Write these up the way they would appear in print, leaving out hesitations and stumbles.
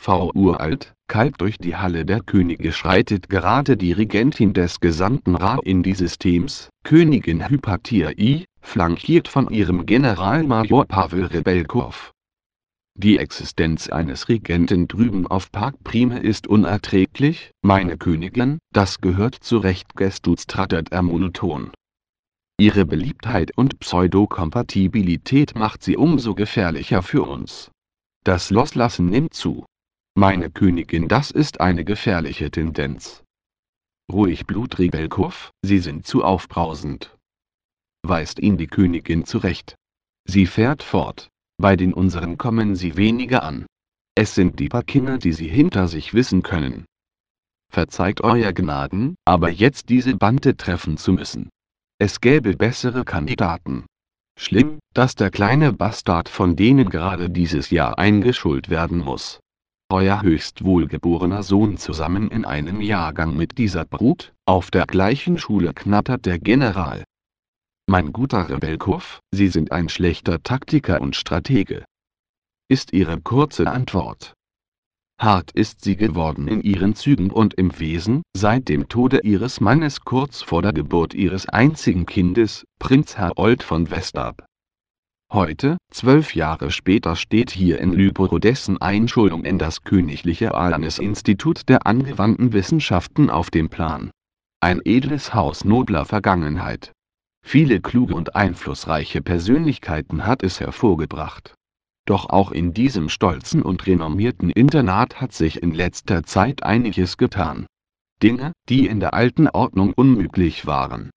uralt, kalt durch die Halle der Könige schreitet gerade die Regentin des gesamten Ra-Indi-Systems, Königin Hypatia I, flankiert von ihrem Generalmajor Pawel Rebelkow. Die Existenz eines Regenten drüben auf Park Prime ist unerträglich, meine Königin, das gehört zurecht gestutztrattert er monoton. Ihre Beliebtheit und Pseudokompatibilität macht sie umso gefährlicher für uns. Das Loslassen nimmt zu. Meine Königin, das ist eine gefährliche Tendenz. Ruhig, Blut Rebelkow, Sie sind zu aufbrausend, weist ihn die Königin zurecht. Sie fährt fort. Bei den unseren kommen Sie weniger an. Es sind die paar Kinder, die Sie hinter sich wissen können. Verzeiht Euer Gnaden, aber jetzt diese Bande treffen zu müssen. Es gäbe bessere Kandidaten. Schlimm, dass der kleine Bastard von denen gerade dieses Jahr eingeschult werden muss. Euer höchst wohlgeborener Sohn zusammen in einem Jahrgang mit dieser Brut, auf der gleichen Schule, knattert der General. Mein guter Rebelkow, Sie sind ein schlechter Taktiker und Stratege, ist ihre kurze Antwort. Hart ist sie geworden in ihren Zügen und im Wesen, seit dem Tode ihres Mannes kurz vor der Geburt ihres einzigen Kindes, Prinz Harold von Westarp. Heute, 12 Jahre später, steht hier in Lüborow dessen Einschulung in das königliche Alanis-Institut der angewandten Wissenschaften auf dem Plan. Ein edles Haus nobler Vergangenheit. Viele kluge und einflussreiche Persönlichkeiten hat es hervorgebracht. Doch auch in diesem stolzen und renommierten Internat hat sich in letzter Zeit einiges getan. Dinge, die in der alten Ordnung unmöglich waren.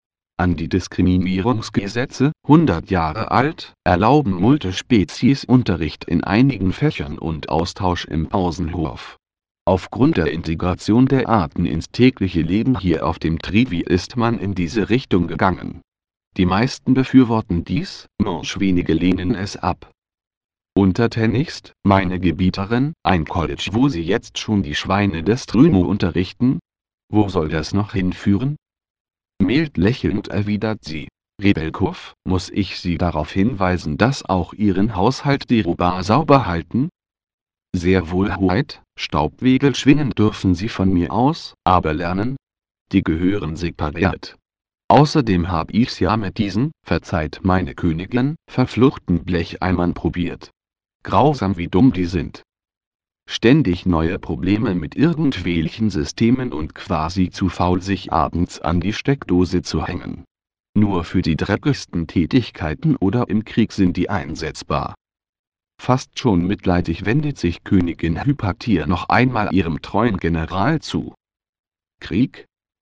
Antidiskriminierungsgesetze, 100 Jahre alt, erlauben Multispezies-Unterricht in einigen Fächern und Austausch im Pausenhof. Aufgrund der Integration der Arten ins tägliche Leben hier auf dem Trivi ist man in diese Richtung gegangen. Die meisten befürworten dies, wenige lehnen es ab. Untertänigst, meine Gebieterin, ein College, wo Sie jetzt schon die Schweine des Trümo unterrichten? Wo soll das noch hinführen? Mild lächelnd erwidert sie. Rebelkow, muss ich Sie darauf hinweisen, dass auch Ihren Haushalt die Ruba sauber halten? Sehr wohl, Hoheit, Staubwedel schwingen dürfen Sie von mir aus, aber lernen? Die gehören separiert. Außerdem hab ich's ja mit diesen, verzeiht meine Königin, verfluchten Blecheimern probiert. Grausam wie dumm die sind. Ständig neue Probleme mit irgendwelchen Systemen und quasi zu faul, sich abends an die Steckdose zu hängen. Nur für die dreckigsten Tätigkeiten oder im Krieg sind die einsetzbar. Fast schon mitleidig wendet sich Königin Hypatia noch einmal ihrem treuen General zu. Krieg?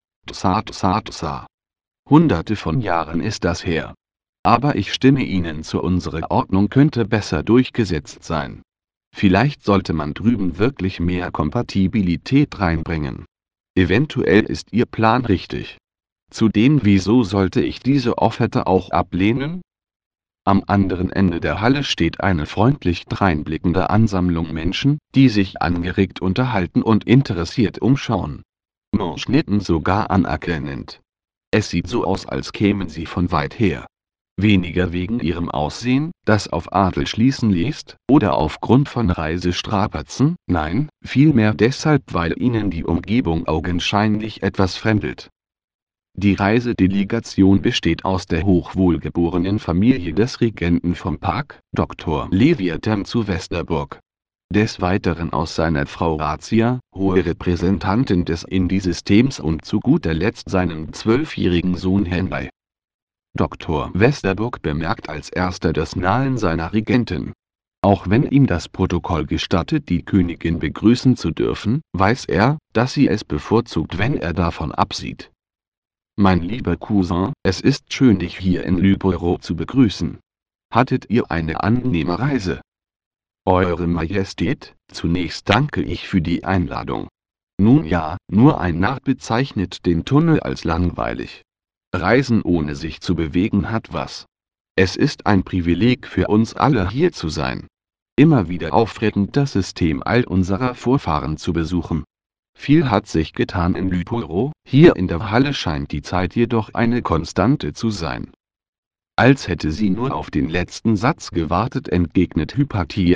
Tsa. Hunderte von Jahren ist das her. Aber ich stimme Ihnen zu, unsere Ordnung könnte besser durchgesetzt sein. Vielleicht sollte man drüben wirklich mehr Kompatibilität reinbringen. Eventuell ist Ihr Plan richtig. Zudem, wieso sollte ich diese Offerte auch ablehnen? Am anderen Ende der Halle steht eine freundlich dreinblickende Ansammlung Menschen, die sich angeregt unterhalten und interessiert umschauen. Schnitten sogar anerkennend. Es sieht so aus, als kämen sie von weit her. Weniger wegen ihrem Aussehen, das auf Adel schließen lässt, oder aufgrund von Reisestrapazen, nein, vielmehr deshalb, weil ihnen die Umgebung augenscheinlich etwas fremdelt. Die Reisedelegation besteht aus der hochwohlgeborenen Familie des Regenten vom Park, Dr. Leviathan zu Westerburg. Des Weiteren aus seiner Frau Razzia, hohe Repräsentantin des Indi-Systems, und zu guter Letzt seinem 12-jährigen Sohn Henry. Dr. Westerburg bemerkt als erster das Nahen seiner Regentin. Auch wenn ihm das Protokoll gestattet, die Königin begrüßen zu dürfen, weiß er, dass sie es bevorzugt, wenn er davon absieht. Mein lieber Cousin, es ist schön, dich hier in Lüborow zu begrüßen. Hattet ihr eine angenehme Reise? Eure Majestät, zunächst danke ich für die Einladung. Nun ja, nur ein Narr bezeichnet den Tunnel als langweilig. Reisen ohne sich zu bewegen hat was. Es ist ein Privileg für uns alle, hier zu sein. Immer wieder aufregend, das System all unserer Vorfahren zu besuchen. Viel hat sich getan in Lüborow, hier in der Halle scheint die Zeit jedoch eine Konstante zu sein. Als hätte sie nur auf den letzten Satz gewartet, entgegnet Hypatia.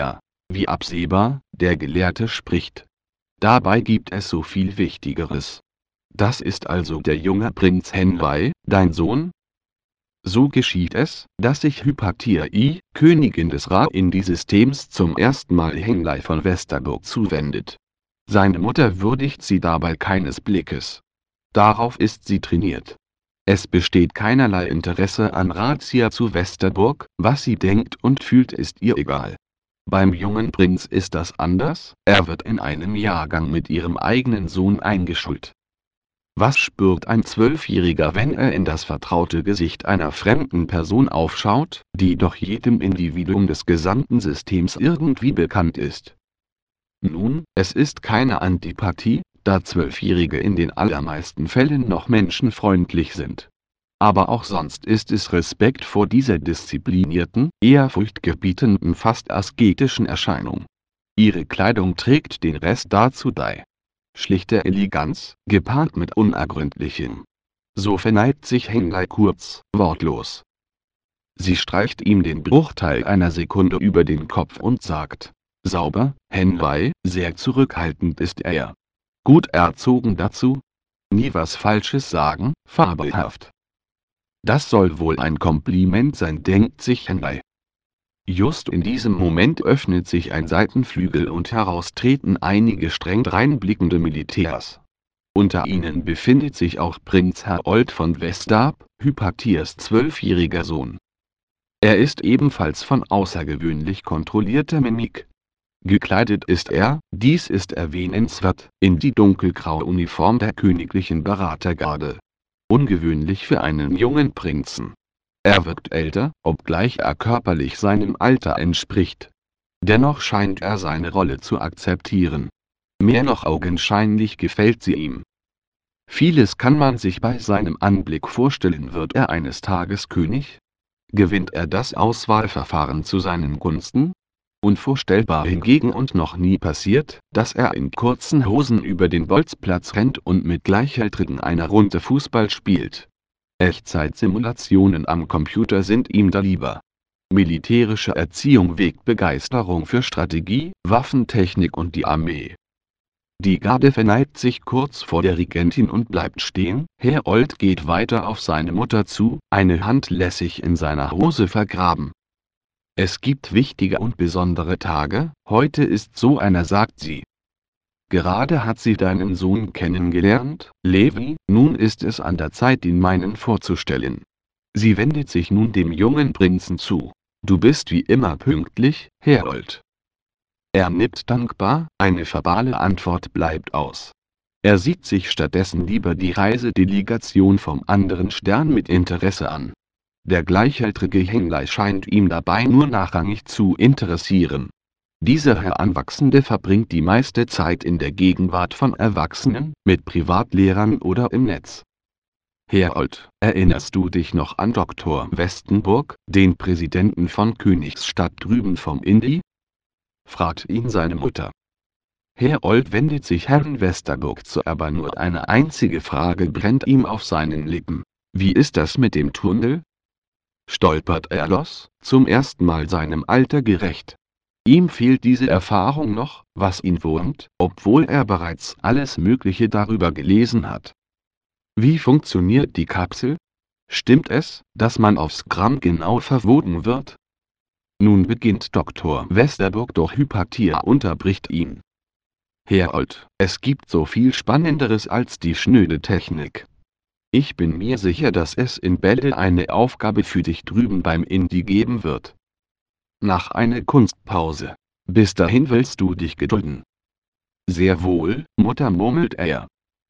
Wie absehbar, der Gelehrte spricht. Dabei gibt es so viel Wichtigeres. Das ist also der junge Prinz Henlei, dein Sohn? So geschieht es, dass sich Hypatia I, Königin des Ra-Indi-Systems zum ersten Mal Henlei von Westerburg zuwendet. Seine Mutter würdigt sie dabei keines Blickes. Darauf ist sie trainiert. Es besteht keinerlei Interesse an Razzia zu Westerburg, was sie denkt und fühlt ist ihr egal. Beim jungen Prinz ist das anders, er wird in einem Jahrgang mit ihrem eigenen Sohn eingeschult. Was spürt ein Zwölfjähriger, wenn er in das vertraute Gesicht einer fremden Person aufschaut, die doch jedem Individuum des gesamten Systems irgendwie bekannt ist? Nun, es ist keine Antipathie, da Zwölfjährige in den allermeisten Fällen noch menschenfreundlich sind. Aber auch sonst ist es Respekt vor dieser disziplinierten, ehrfurchtgebietenden, fast asketischen Erscheinung. Ihre Kleidung trägt den Rest dazu bei. Schlichte Eleganz, gepaart mit Unergründlichem. So verneigt sich Henlei kurz, wortlos. Sie streicht ihm den Bruchteil einer Sekunde über den Kopf und sagt: Sauber, Henlei, sehr zurückhaltend ist er. Gut erzogen dazu. Nie was Falsches sagen, fabelhaft. Das soll wohl ein Kompliment sein, denkt sich Henlei. Just in diesem Moment öffnet sich ein Seitenflügel und heraus treten einige streng dreinblickende Militärs. Unter ihnen befindet sich auch Prinz Herold von Westarp, Hypatias 12-jähriger Sohn. Er ist ebenfalls von außergewöhnlich kontrollierter Mimik. Gekleidet ist er, dies ist erwähnenswert, in die dunkelgraue Uniform der königlichen Beratergarde. Ungewöhnlich für einen jungen Prinzen. Er wirkt älter, obgleich er körperlich seinem Alter entspricht. Dennoch scheint er seine Rolle zu akzeptieren. Mehr noch augenscheinlich gefällt sie ihm. Vieles kann man sich bei seinem Anblick vorstellen. Wird er eines Tages König? Gewinnt er das Auswahlverfahren zu seinen Gunsten? Unvorstellbar hingegen und noch nie passiert, dass er in kurzen Hosen über den Bolzplatz rennt und mit Gleichaltrigen eine Runde Fußball spielt. Echtzeitsimulationen am Computer sind ihm da lieber. Militärische Erziehung weckt Begeisterung für Strategie, Waffentechnik und die Armee. Die Garde verneigt sich kurz vor der Regentin und bleibt stehen. Herold geht weiter auf seine Mutter zu, eine Hand lässig in seiner Hose vergraben. Es gibt wichtige und besondere Tage, heute ist so einer, sagt sie. Gerade hat sie deinen Sohn kennengelernt, Levi, nun ist es an der Zeit, ihn meinen vorzustellen. Sie wendet sich nun dem jungen Prinzen zu. Du bist wie immer pünktlich, Herold. Er nickt dankbar, eine verbale Antwort bleibt aus. Er sieht sich stattdessen lieber die Reisedelegation vom anderen Stern mit Interesse an. Der gleichaltrige Henlei scheint ihm dabei nur nachrangig zu interessieren. Dieser Heranwachsende verbringt die meiste Zeit in der Gegenwart von Erwachsenen, mit Privatlehrern oder im Netz. Herold, erinnerst du dich noch an Dr. Westenburg, den Präsidenten von Königsstadt drüben vom Indi? Fragt ihn seine Mutter. Herold wendet sich Herrn Westerburg zu, aber nur eine einzige Frage brennt ihm auf seinen Lippen. Wie ist das mit dem Tunnel? Stolpert er los, zum ersten Mal seinem Alter gerecht. Ihm fehlt diese Erfahrung noch, was ihn wurmt, obwohl er bereits alles Mögliche darüber gelesen hat. Wie funktioniert die Kapsel? Stimmt es, dass man aufs Gramm genau verwogen wird? Nun beginnt Dr. Westerburg, doch Hypatia unterbricht ihn. Herold, es gibt so viel Spannenderes als die schnöde Technik. Ich bin mir sicher, dass es in Bälde eine Aufgabe für dich drüben beim Indi geben wird. Nach einer Kunstpause. Bis dahin willst du dich gedulden. Sehr wohl, Mutter, murmelt er.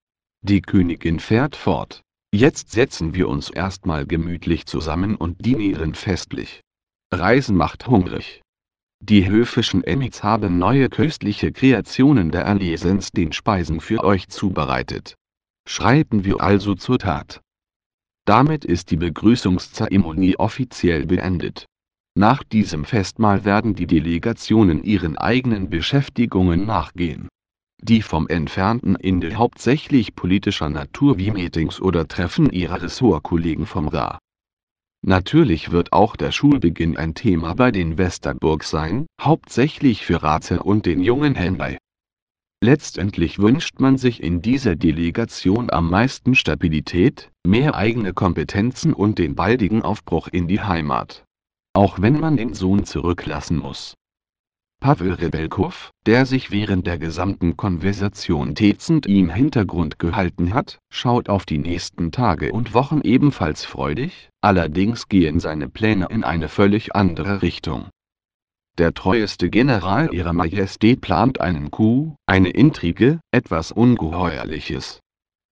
Die Königin fährt fort. Jetzt setzen wir uns erstmal gemütlich zusammen und dinieren festlich. Reisen macht hungrig. Die höfischen Emmys haben neue köstliche Kreationen der Erlesens den Speisen für euch zubereitet. Schreiten wir also zur Tat. Damit ist die Begrüßungszeremonie offiziell beendet. Nach diesem Festmahl werden die Delegationen ihren eigenen Beschäftigungen nachgehen. Die vom entfernten Indi hauptsächlich politischer Natur wie Meetings oder Treffen ihrer Ressortkollegen vom Ra. Natürlich wird auch der Schulbeginn ein Thema bei den Westerburg sein, hauptsächlich für Rate und den jungen Henry. Letztendlich wünscht man sich in dieser Delegation am meisten Stabilität, mehr eigene Kompetenzen und den baldigen Aufbruch in die Heimat. Auch wenn man den Sohn zurücklassen muss. Pawel Rebelkow, der sich während der gesamten Konversation tätschend im Hintergrund gehalten hat, schaut auf die nächsten Tage und Wochen ebenfalls freudig, allerdings gehen seine Pläne in eine völlig andere Richtung. Der treueste General Ihrer Majestät plant einen Coup, eine Intrige, etwas Ungeheuerliches.